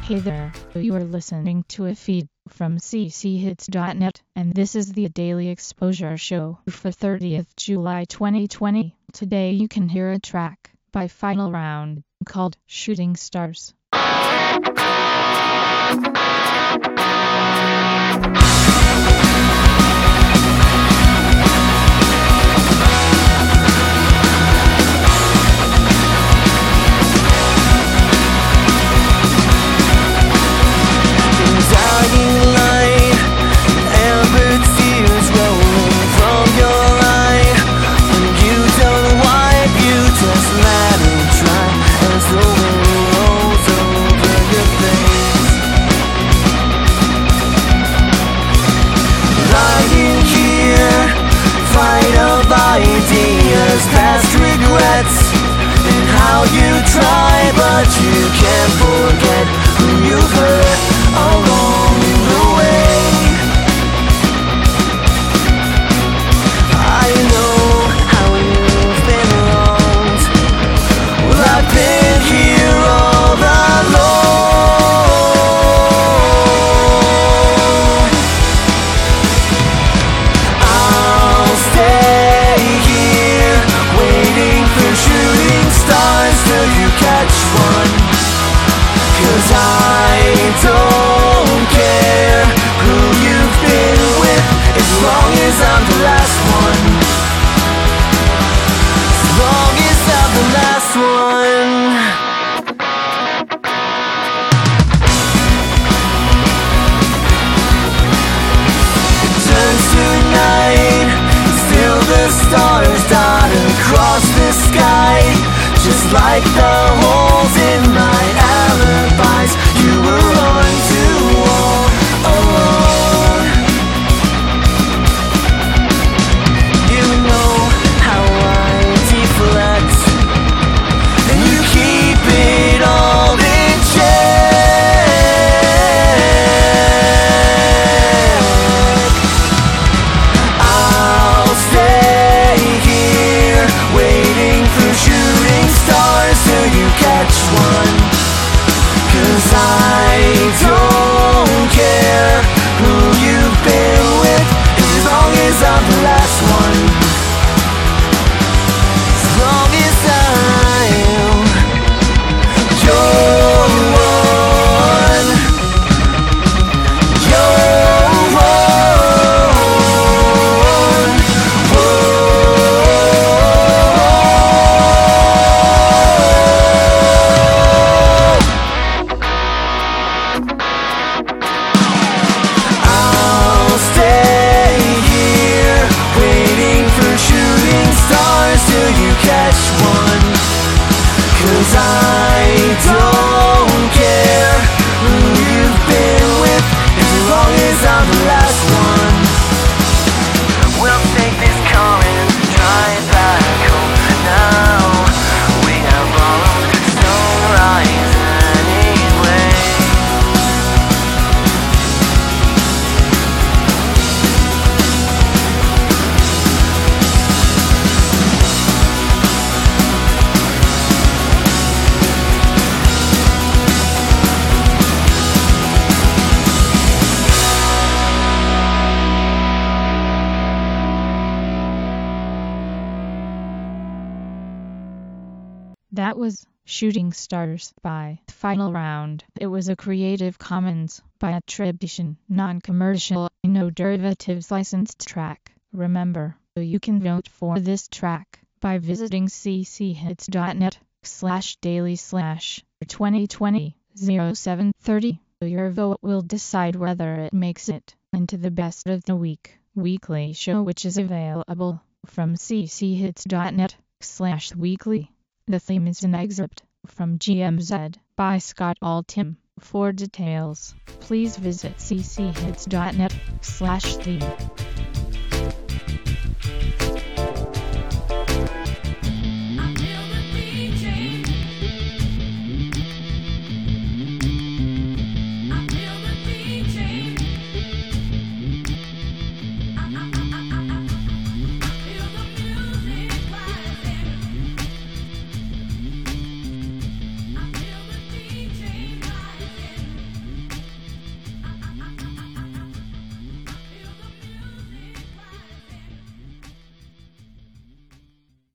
Hey there, you are listening to a feed from cchits.net, and this is the Daily Exposure Show for 30th July 2020. Today you can hear a track by Final Round called Shooting Stars. Ideas, past regrets, and how you try, but you can't forget who you've hurt along the way. I know how you've been wronged. Well, I've been here all alone. I'll stay catch one, 'cause I don't care who you've been with, as long as I'm the last one. As long as I'm the last one. It turns to night, still the stars dot across the sky. Just like the holes in my alibis, you were on to all alone. You know how I deflect, and you keep it all in check. I'll stay here waiting for shooting stars till you catch one, 'cause I don't care who you've been with, as long as I'm the last one. As long as I am your one, your one. I'll stay here waiting for shooting stars till you catch one, 'cause I don't care who you've been with, as long as I'm the last one. We'll take this car and drive back home now. We have borrowed sunrise anyway. That was Shooting Stars by Final Round. It was a Creative Commons by attribution, non-commercial, no derivatives licensed track. Remember, you can vote for this track by visiting cchits.net/daily/2020-0730. Your vote will decide whether it makes it into the Best of the Week weekly show, which is available from cchits.net/weekly. The theme is an excerpt from GMZ by Scott Altham. For details, please visit cchits.net/theme.